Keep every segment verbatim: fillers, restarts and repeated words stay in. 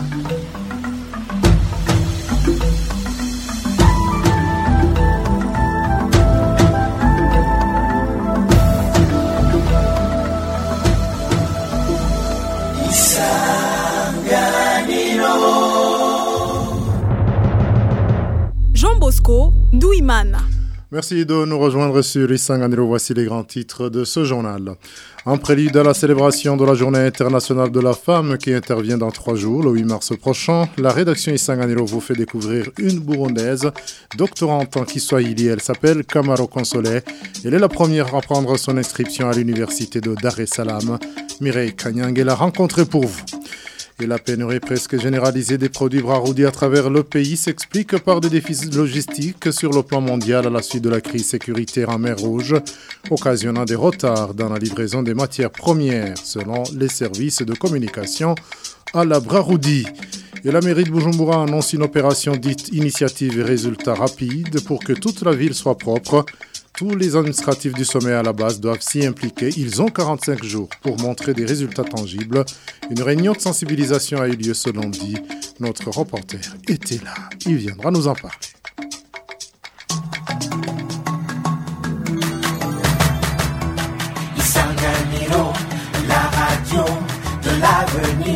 Jean Bosco Douimana. Merci de nous rejoindre sur Isanganiro. Voici les grands titres de ce journal. En prélude à la célébration de la Journée internationale de la femme qui intervient dans trois jours, le huit mars prochain, la rédaction Isanganiro vous fait découvrir une Burundaise, doctorante en Kiswahili. Elle s'appelle Kamaro Consolé. Elle est la première à prendre son inscription à l'université de Dar es Salaam. Mireille Kanyang l'a rencontrée pour vous. Et la pénurie presque généralisée des produits Braroudi à travers le pays s'explique par des défis logistiques sur le plan mondial à la suite de la crise sécuritaire en mer Rouge, occasionnant des retards dans la livraison des matières premières, selon les services de communication à la Braroudi. Et la mairie de Bujumbura annonce une opération dite initiative et résultats rapides pour que toute la ville soit propre. Tous les administratifs du sommet à la base doivent s'y impliquer. Ils ont quarante-cinq jours pour montrer des résultats tangibles. Une réunion de sensibilisation a eu lieu ce lundi. Notre reporter était là. Il viendra nous en parler. Isanganiro, la radio de l'avenir.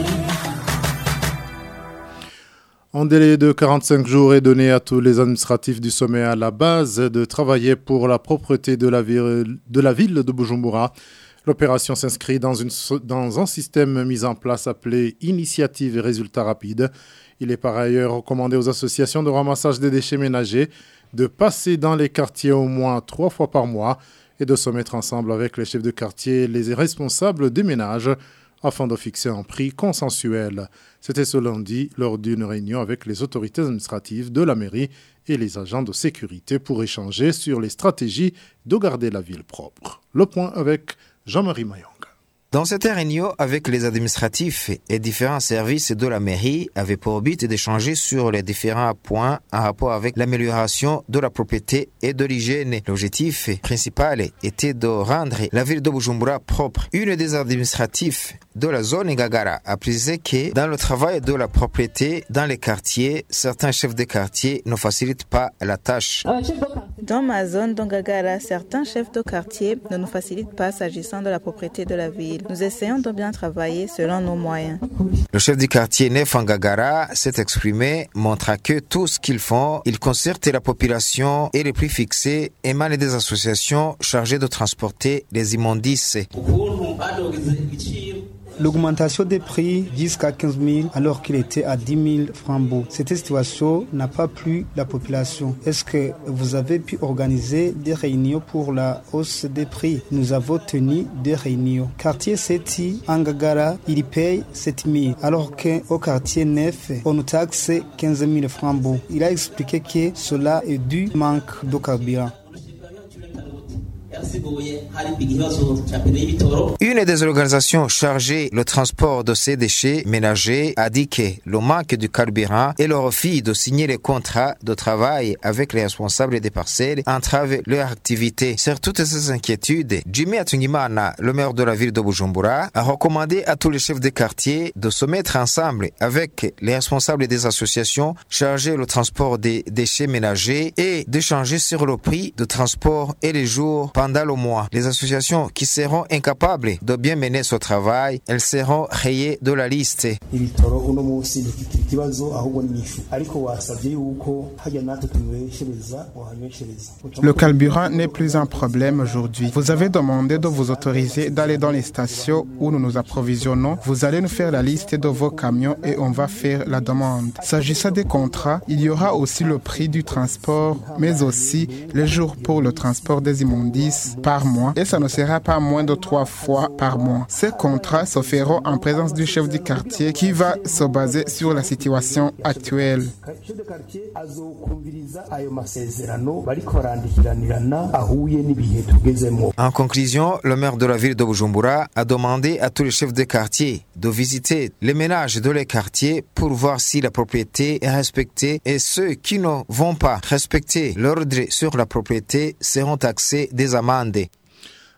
Un délai de quarante-cinq jours est donné à tous les administratifs du sommet à la base de travailler pour la propreté de la ville de, la ville de Bujumbura. L'opération s'inscrit dans, une, dans un système mis en place appelé Initiative et Résultats Rapides. Il est par ailleurs recommandé aux associations de ramassage des déchets ménagers de passer dans les quartiers au moins trois fois par mois et de se mettre ensemble avec les chefs de quartier et les responsables des ménages afin de fixer un prix consensuel. C'était ce lundi lors d'une réunion avec les autorités administratives de la mairie et les agents de sécurité pour échanger sur les stratégies de garder la ville propre. Le point avec Jean-Marie Mayong. Dans cette réunion avec les administratifs et différents services de la mairie avait pour but d'échanger sur les différents points en rapport avec l'amélioration de la propriété et de l'hygiène. L'objectif principal était de rendre la ville de Bujumbura propre. Une des administratifs de la zone Ngagara a précisé que dans le travail de la propriété dans les quartiers, certains chefs de quartier ne facilitent pas la tâche. Dans ma zone d'Ngagara, certains chefs de quartier ne nous facilitent pas s'agissant de la propriété de la ville. Nous essayons de bien travailler selon nos moyens. Le chef du quartier Nef Ngagara s'est exprimé, montrant que tout ce qu'ils font, ils concertent la population et les prix fixés émanent des associations chargées de transporter les immondices. L'augmentation des prix jusqu'à quinze mille alors qu'il était à dix mille francs beaux. Cette situation n'a pas plu la population. Est-ce que vous avez pu organiser des réunions pour la hausse des prix? Nous avons tenu des réunions. Quartier Seti, Ngagara, il paye sept mille alors qu'au quartier neuf, on nous taxe quinze mille francs beaux. Il a expliqué que cela est dû au manque de carburant. Une des organisations chargées le transport de ces déchets ménagers a dit que le manque de carburant et le refus de signer les contrats de travail avec les responsables des parcelles entravent leur activité. Sur toutes ces inquiétudes, Jimmy Atungimana, le maire de la ville de Bujumbura, a recommandé à tous les chefs de quartier de se mettre ensemble avec les responsables des associations chargées le transport des déchets ménagers et d'échanger sur le prix de transport et les jours pendant le mois. Les associations qui seront incapables de bien mener ce travail, elles seront rayées de la liste. Le carburant n'est plus un problème aujourd'hui. Vous avez demandé de vous autoriser d'aller dans les stations où nous nous approvisionnons. Vous allez nous faire la liste de vos camions et on va faire la demande. S'agissant des contrats, il y aura aussi le prix du transport, mais aussi les jours pour le transport des immondices par mois et ça ne sera pas moins de trois fois par mois. Ces contrats se feront en présence du chef du quartier qui va se baser sur la situation actuelle. En conclusion, le maire de la ville de Bujumbura a demandé à tous les chefs de quartier de visiter les ménages de les quartiers pour voir si la propriété est respectée et ceux qui ne vont pas respecter l'ordre sur la propriété seront taxés des amendes.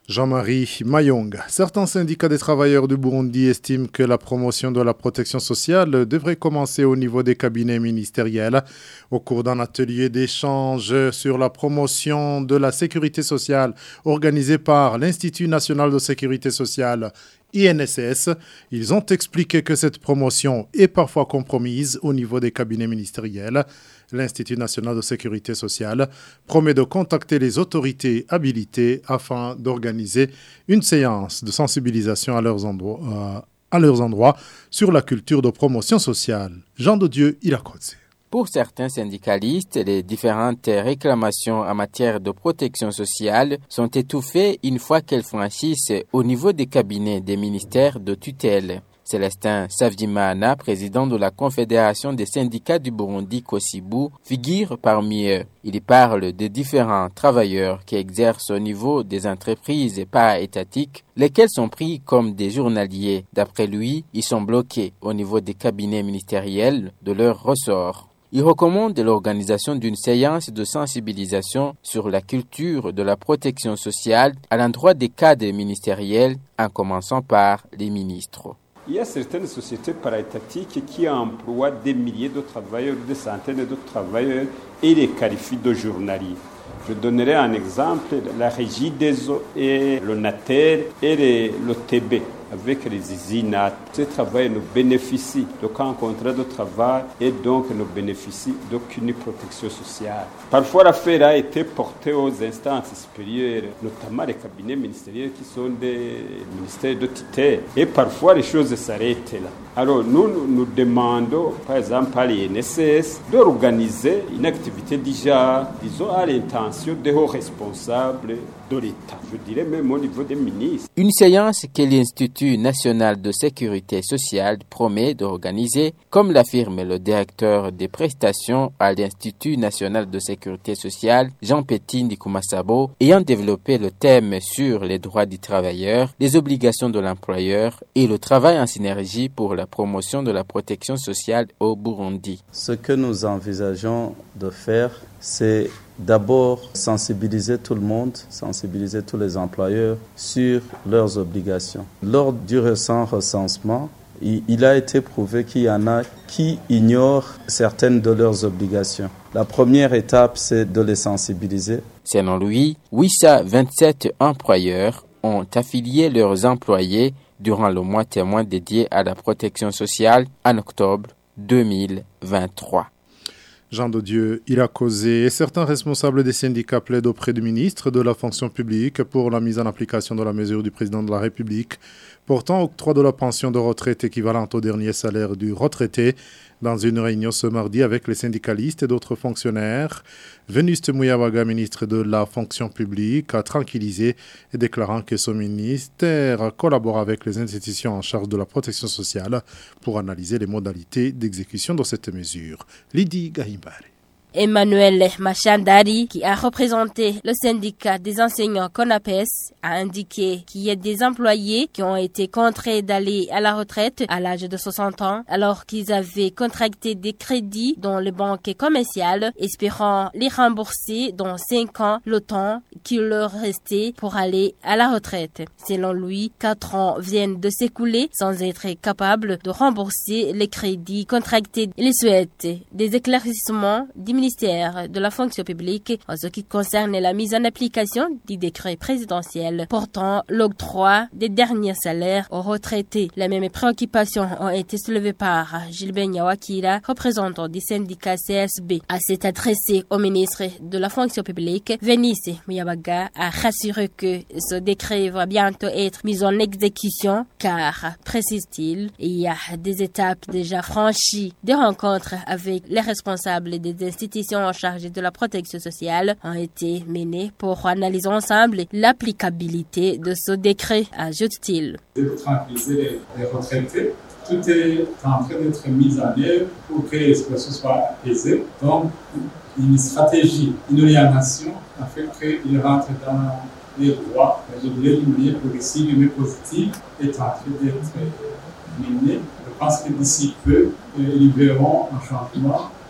Jean-Marie Mayong. Certains syndicats des travailleurs du Burundi estiment que la promotion de la protection sociale devrait commencer au niveau des cabinets ministériels. Au cours d'un atelier d'échange sur la promotion de la sécurité sociale organisé par l'Institut national de sécurité sociale I N S S, ils ont expliqué que cette promotion est parfois compromise au niveau des cabinets ministériels. L'Institut national de sécurité sociale promet de contacter les autorités habilitées afin d'organiser une séance de sensibilisation à leurs endroits, euh, à leurs endroits sur la culture de promotion sociale. Jean de Dieu Irakodze. Pour certains syndicalistes, les différentes réclamations en matière de protection sociale sont étouffées une fois qu'elles franchissent au niveau des cabinets des ministères de tutelle. Célestin Savdimana, président de la Confédération des syndicats du Burundi, Kosibu, figure parmi eux. Il parle des différents travailleurs qui exercent au niveau des entreprises para-étatiques, lesquels sont pris comme des journaliers. D'après lui, ils sont bloqués au niveau des cabinets ministériels de leur ressort. Il recommande l'organisation d'une séance de sensibilisation sur la culture de la protection sociale à l'endroit des cadres ministériels, en commençant par les ministres. Il y a certaines sociétés para-étatiques qui emploient des milliers de travailleurs, des centaines de travailleurs et les qualifient de journaliers. Je donnerai un exemple, la Régie des eaux et le Nater et les, le T B avec les I N A T. Ces travailleurs ne bénéficient d'aucun contrat de travail et donc ne bénéficient d'aucune protection sociale. Parfois, l'affaire a été portée aux instances supérieures, notamment les cabinets ministériels qui sont des ministères de tutelle. Et parfois, les choses s'arrêtent là. Alors, nous, nous demandons, par exemple, à l'I N S S d'organiser une activité déjà, disons, à l'intention des hauts responsables de l'État. Je dirais même au niveau des ministres. Une séance que l'Institut national de sécurité sociale promet d'organiser, comme l'affirme le directeur des prestations à l'Institut national de sécurité sociale, Jean Petit Ndikumasabo, ayant développé le thème sur les droits du travailleur, les obligations de l'employeur et le travail en synergie pour la promotion de la protection sociale au Burundi. Ce que nous envisageons de faire, c'est d'abord sensibiliser tout le monde, sensibiliser tous les employeurs sur leurs obligations. Lors du récent recensement, il a été prouvé qu'il y en a qui ignorent certaines de leurs obligations. La première étape, c'est de les sensibiliser. Selon lui, huit cent vingt-sept employeurs ont affilié leurs employés durant le mois témoin dédié à la protection sociale en octobre deux mille vingt-trois. Jean de Dieu, il a causé et certains responsables des syndicats plaident auprès du ministre de la fonction publique pour la mise en application de la mesure du président de la République portant octroi de la pension de retraite équivalente au dernier salaire du retraité. Dans une réunion ce mardi avec les syndicalistes et d'autres fonctionnaires, Venuste Muyabaga, ministre de la fonction publique, a tranquillisé et déclarant que son ministère collabore avec les institutions en charge de la protection sociale pour analyser les modalités d'exécution de cette mesure. Lydie Gahimbare. Emmanuel Machandari, qui a représenté le syndicat des enseignants CONAPES, a indiqué qu'il y a des employés qui ont été contraints d'aller à la retraite à l'âge de soixante ans, alors qu'ils avaient contracté des crédits dans les banques commerciales, espérant les rembourser dans cinq ans le temps qu'il leur restait pour aller à la retraite. Selon lui, quatre ans viennent de s'écouler sans être capables de rembourser les crédits contractés. Il souhaite des éclaircissements du ministère de la fonction publique en ce qui concerne la mise en application du décret présidentiel portant l'octroi des derniers salaires aux retraités. Les mêmes préoccupations ont été soulevées par Gilbert Nyawakira, représentant du syndicat C S B. À s'être adressé au ministre de la fonction publique, Venuste Muyabaga a rassuré que ce décret va bientôt être mis en exécution car, précise-t-il, il y a des étapes déjà franchies. Des rencontres avec les responsables des institutions en charge de la protection sociale ont été menées pour analyser ensemble l'applicabilité de ce décret, ajoute-t-il. Pour tranquilliser les retraités, tout est en train d'être mis en œuvre pour que les situations soient apaisées. Donc, une stratégie, une orientation afin qu'ils rentrent dans les droits. Je dirais d'une manière progressive mais positive est en train d'être menée. Je pense que d'ici peu, ils verront un changement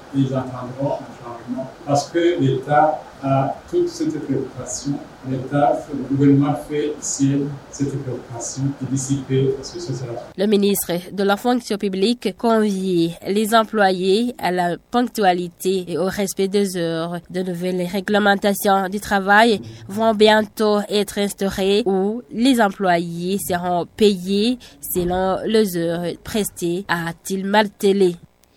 ils entendront un changement parce que l'État a toute cette préoccupation. L'État, le gouvernement fait sienne cette préoccupation et dissiper ce social. Le ministre de la fonction publique convie les employés à la ponctualité et au respect des heures. De nouvelles réglementations du travail vont bientôt être instaurées où les employés seront payés selon les heures prestées, a-t-il martelé.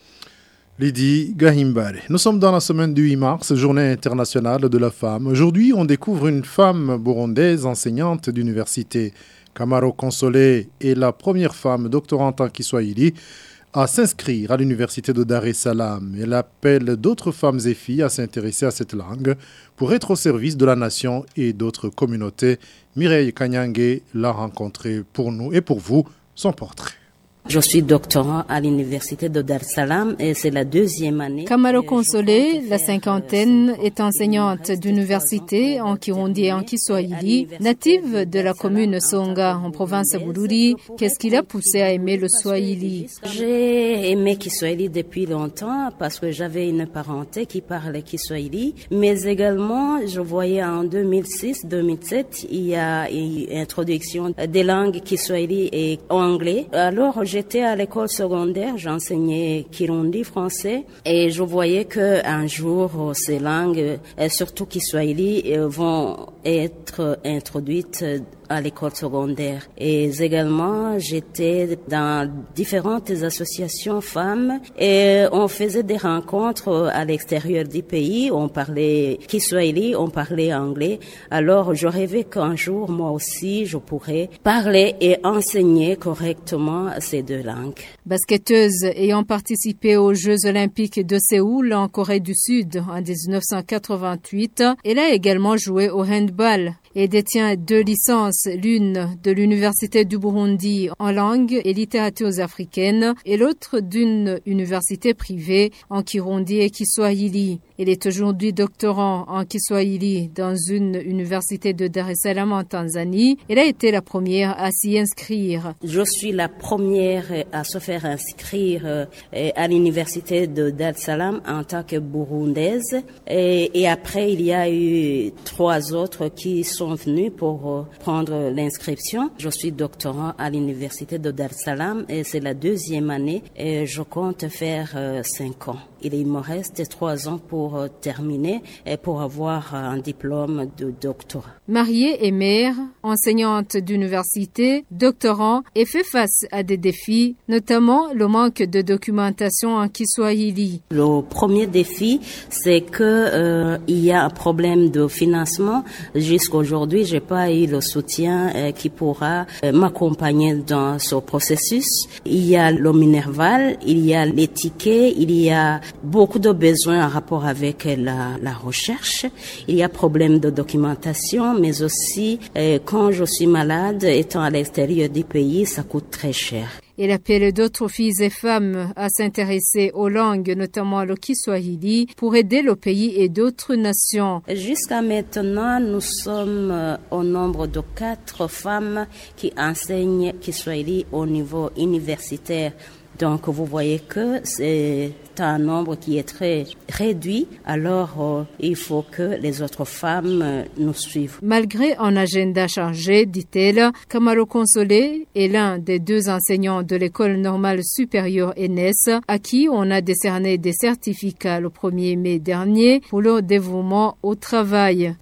Lydie Gahimbare. Nous sommes dans la semaine du huit mars, journée internationale de la femme. Aujourd'hui, on découvre une femme burundaise enseignante d'université. Kamaro Consolé est la première femme doctorante en Kiswahili à s'inscrire à l'université de Dar es Salaam. Elle appelle d'autres femmes et filles à s'intéresser à cette langue pour être au service de la nation et d'autres communautés. Mireille Kanyange l'a rencontrée pour nous et pour vous, son portrait. Je suis doctorant à l'université de Dar es Salaam et c'est la deuxième année. Kamaro Consolé, la cinquantaine, est enseignante d'université en Kirundi et en Kiswahili, native de la commune Songa en province Bururi. Qu'est-ce qui l'a poussée à aimer le Swahili? J'ai aimé Kiswahili depuis longtemps parce que j'avais une parenté qui parlait Kiswahili, mais également je voyais en deux mille six deux mille sept il y a une introduction des langues Kiswahili et anglais. Alors j'étais à l'école secondaire, j'enseignais Kirundi français et je voyais que un jour ces langues, surtout Kiswahili, vont être introduites à l'école secondaire. Et également, j'étais dans différentes associations femmes et on faisait des rencontres à l'extérieur du pays. On parlait Kiswahili, on parlait anglais. Alors, je rêvais qu'un jour, moi aussi, je pourrais parler et enseigner correctement ces deux langues. Basketteuse ayant participé aux Jeux olympiques de Séoul en Corée du Sud en dix-neuf cent quatre-vingt-huit, elle a également joué au handball et détient deux licences, l'une de l'Université du Burundi en langue et littératures africaines et l'autre d'une université privée en Kirundi et Kiswahili. Elle est aujourd'hui doctorant en Kiswahili dans une université de Dar es Salaam en Tanzanie. Elle a été la première à s'y inscrire. Je suis la première à se faire inscrire à l'université de Dar es Salaam en tant que burundaise. Et, et après, il y a eu trois autres qui sont venus pour prendre l'inscription. Je suis doctorant à l'université de Dar es Salaam et c'est la deuxième année et je compte faire euh, cinq ans. Il me reste trois ans pour euh, terminer et pour avoir un diplôme de doctorat. Mariée et mère, enseignante d'université, doctorant et fait face à des défis, notamment le manque de documentation en Kiswahili. Le premier défi, c'est que euh, il y a un problème de financement. Jusqu'aujourd'hui, j'ai pas eu le soutien euh, qui pourra euh, m'accompagner dans ce processus. Il y a le Minerval, il y a les tickets, il y a beaucoup de besoins en rapport avec la, la recherche. Il y a problème de documentation, mais aussi euh, quand je suis malade, étant à l'extérieur du pays, ça coûte très cher. Elle appelle d'autres filles et femmes à s'intéresser aux langues, notamment le Kiswahili, pour aider le pays et d'autres nations. Jusqu'à maintenant, nous sommes au nombre de quatre femmes qui enseignent Kiswahili au niveau universitaire. Donc, vous voyez que c'est un nombre qui est très réduit. Alors, euh, il faut que les autres femmes euh, nous suivent. Malgré un agenda chargé, dit-elle, Kamaro Consolé est l'un des deux enseignants de l'école normale supérieure N S à qui on a décerné des certificats le premier mai dernier pour leur dévouement au travail.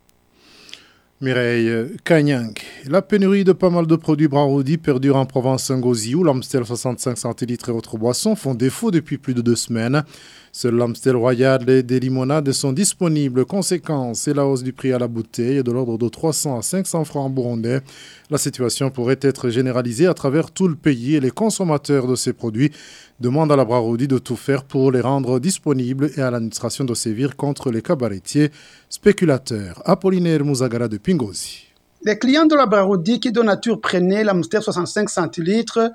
Mireille Kanyang. La pénurie de pas mal de produits Braroudi perdure en Provence-Ngozi où l'Amstel soixante-cinq centilitres et autres boissons font défaut depuis plus de deux semaines. Seul l'Amstel Royal et des limonades sont disponibles. Conséquence, c'est la hausse du prix à la bouteille de l'ordre de trois cents à cinq cents francs burundais. La situation pourrait être généralisée à travers tout le pays et les consommateurs de ces produits demandent à la Braroudi de tout faire pour les rendre disponibles et à l'administration de sévir contre les cabaretiers spéculateurs. Apollinaire Mouzagara de Pingozi. Les clients de la Braroudi qui de nature prenaient l'Amstel soixante-cinq centilitres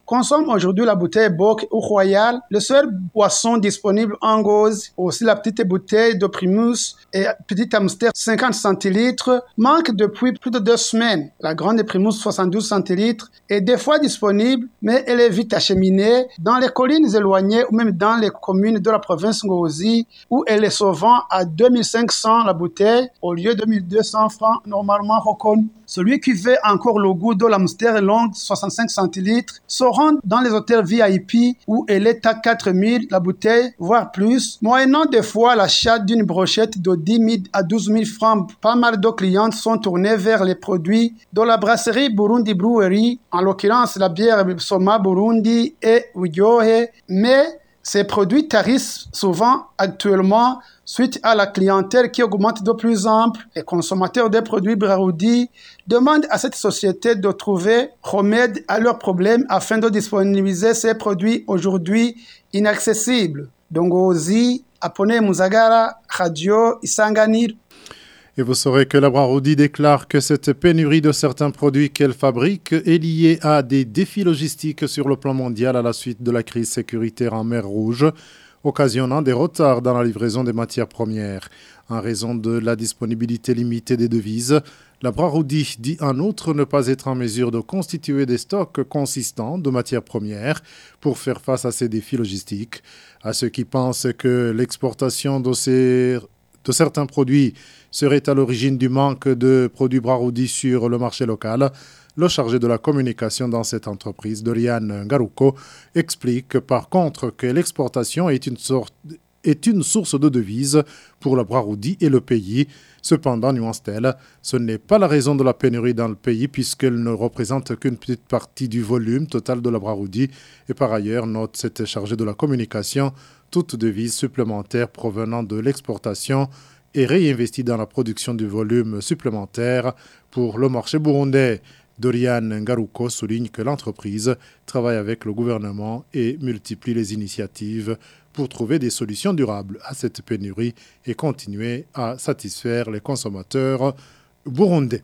consomment aujourd'hui la bouteille Bock ou Royal, le seul boisson disponible en gauze, aussi la petite bouteille de Primus et Petit Amster cinquante centilitres, manque depuis plus de deux semaines. La grande Primus soixante-douze centilitres est des fois disponible, mais elle est vite acheminée dans les collines éloignées ou même dans les communes de la province Ngozi, où elle est souvent à deux mille cinq cents la bouteille au lieu de mille deux cents francs normalement reconnus. Celui qui veut encore le goût de l'Amster longue soixante-cinq centilitres se rend dans les hôtels V I P où elle est à quatre mille la bouteille, voire plus, moyennant des fois l'achat d'une brochette de dix mille à douze mille francs. Pas mal de clients sont tournés vers les produits de la brasserie Burundi Brewery, en l'occurrence la bière Soma Burundi et Uyohe, mais ces produits tarissent souvent actuellement suite à la clientèle qui augmente de plus en plus. Les consommateurs des produits Braroudi demandent à cette société de trouver remède à leurs problèmes afin de disponibiliser ces produits aujourd'hui inaccessibles. Dongozi, Apone Muzagara, Radio Isanganir. Et vous saurez que la Braroudi déclare que cette pénurie de certains produits qu'elle fabrique est liée à des défis logistiques sur le plan mondial à la suite de la crise sécuritaire en mer Rouge, occasionnant des retards dans la livraison des matières premières. En raison de la disponibilité limitée des devises, la Braroudi dit en outre ne pas être en mesure de constituer des stocks consistants de matières premières pour faire face à ces défis logistiques. À ceux qui pensent que l'exportation de ces de certains produits serait à l'origine du manque de produits Braroudi sur le marché local, le chargé de la communication dans cette entreprise, Dorian Ngaruko, explique par contre que l'exportation est une, sorte, est une source de devises pour la Braroudi et le pays. Cependant, nuance-t-elle, ce n'est pas la raison de la pénurie dans le pays puisqu'elle ne représente qu'une petite partie du volume total de la Braroudi. Et par ailleurs, note cette chargée de la communication, toute devise supplémentaire provenant de l'exportation est réinvestie dans la production du volume supplémentaire pour le marché burundais. Dorian Ngaruko souligne que l'entreprise travaille avec le gouvernement et multiplie les initiatives pour trouver des solutions durables à cette pénurie et continuer à satisfaire les consommateurs burundais.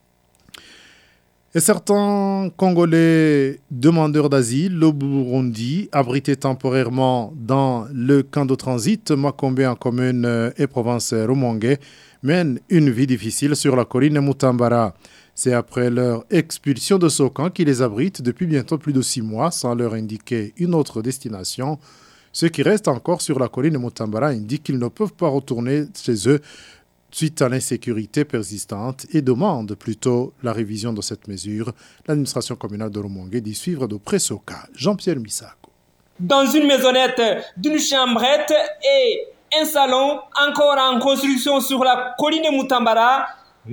Et certains Congolais demandeurs d'asile au Burundi, abrités temporairement dans le camp de transit Makombe en commune et province Rumonge, mènent une vie difficile sur la colline Mutambara. C'est après leur expulsion de ce camp qui les abrite depuis bientôt plus de six mois sans leur indiquer une autre destination. Ceux qui restent encore sur la colline Mutambara indiquent qu'ils ne peuvent pas retourner chez eux suite à l'insécurité persistante et demandent plutôt la révision de cette mesure. L'administration communale de Rumonge dit suivre de près ce cas. Jean-Pierre Misako. Dans une maisonnette d'une chambrette et un salon encore en construction sur la colline Mutambara,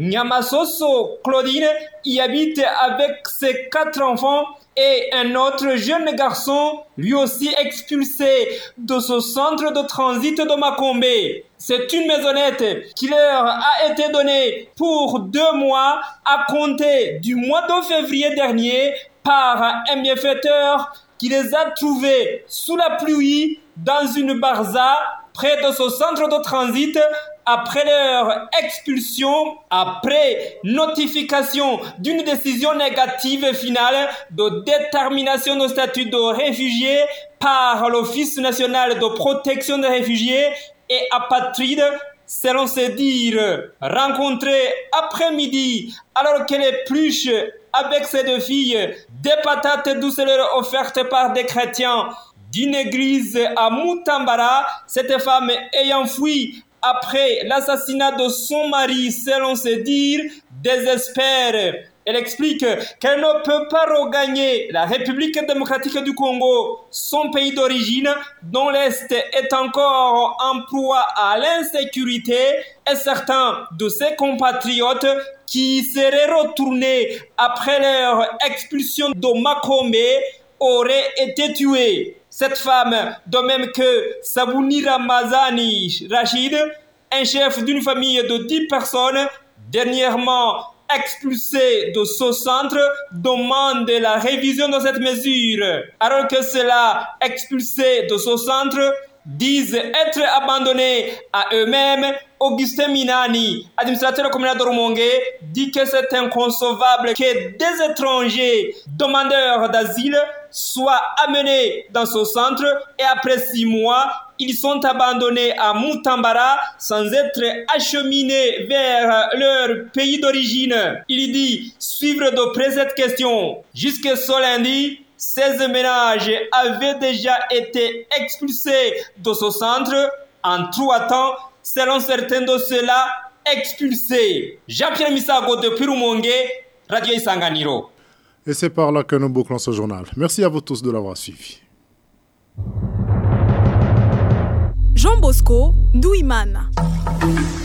Nyamasoso Claudine y habite avec ses quatre enfants et un autre jeune garçon, lui aussi expulsé de ce centre de transit de Makombe. C'est une maisonnette qui leur a été donnée pour deux mois à compter du mois de février dernier par un bienfaiteur qui les a trouvés sous la pluie dans une barza près de ce centre de transit après leur expulsion, après notification d'une décision négative finale de détermination de statut de réfugié par l'Office national de protection des réfugiés et apatrides, selon ses dires, rencontrés après-midi alors qu'elle épluche avec ses deux filles des patates douces leur offertes par des chrétiens d'une église à Mutambara, cette femme ayant fui après l'assassinat de son mari, selon ses dires, désespère. Elle explique qu'elle ne peut pas regagner la République démocratique du Congo, son pays d'origine, dont l'Est est encore en proie à l'insécurité, et certains de ses compatriotes qui seraient retournés après leur expulsion de Makombe auraient été tués. Cette femme, de même que Sabouni Ramazani Rachid, un chef d'une famille de dix personnes, dernièrement expulsé de ce centre, demande la révision de cette mesure. Alors que ceux-là, expulsés de ce centre, disent être abandonnés à eux-mêmes Augustin Minani, administrateur communal de Rumongue, dit que c'est inconcevable que des étrangers demandeurs d'asile soient amenés dans ce centre et après six mois, ils sont abandonnés à Mutambara sans être acheminés vers leur pays d'origine. Il dit suivre de près cette question. Jusque ce lundi, seize ménages avaient déjà été expulsés de ce centre en trois temps, selon certains de ceux-là expulsés. Jean-Pierre Misago de Rumongue, Radio Isanganiro. Et c'est par là que nous bouclons ce journal. Merci à vous tous de l'avoir suivi. Jean Bosco Douimana.